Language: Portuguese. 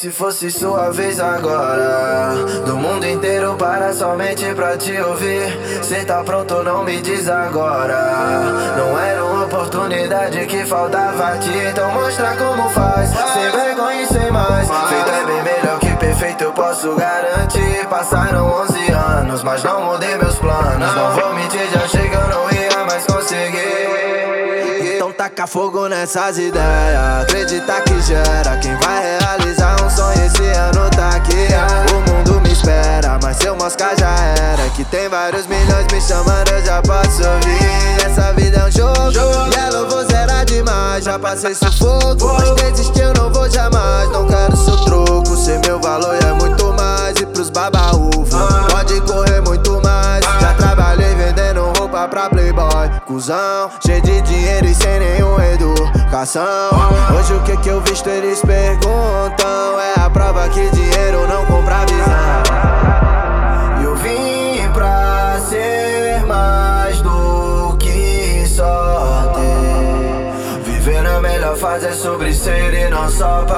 se fosse sua vez agora? Do mundo inteiro para somente pra te ouvir. Cê tá pronto, não me diz agora. Não era uma oportunidade que faltava a ti, então mostra como faz. Sem vergonha e sem mais. Feito é bem melhor que perfeito, eu posso garantir. Passaram 11 anos, mas não mudei meus planos. Não vou mentir, já chega, eu não ia mais conseguir. Então taca fogo nessas ideias, acredita que gera. Quem vai realizar um sonho esse ano tá aqui. O mundo me espera, mas seu mosca já era. Que tem vários milhões me chamando, eu já posso ouvir. Essa vida é um jogo, e ela eu vou zerar demais. Já passei sufoco, mas desiste eu não vou jamais. Não quero seu troco, ser meu valor é muito mais. E pros babaúfos, pode correr muito mais. Já trabalhei vendendo roupa pra playboy, cuzão, cheio de dinheiro e sem nenhuma educação. Hoje o que eu visto eles perguntam. É a prova que dinheiro não compra visão. E eu vim pra ser mais do que só ter. Viver na melhor fase é sobre ser e não só